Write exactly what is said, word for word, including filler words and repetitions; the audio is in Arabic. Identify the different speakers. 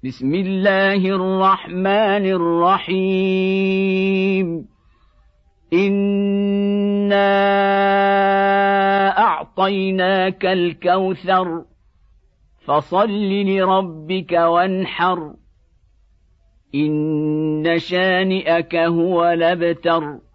Speaker 1: بسم الله الرحمن الرحيم إنا أعطيناك الكوثر فصل لربك وانحر إن شانئك هو الأبتر.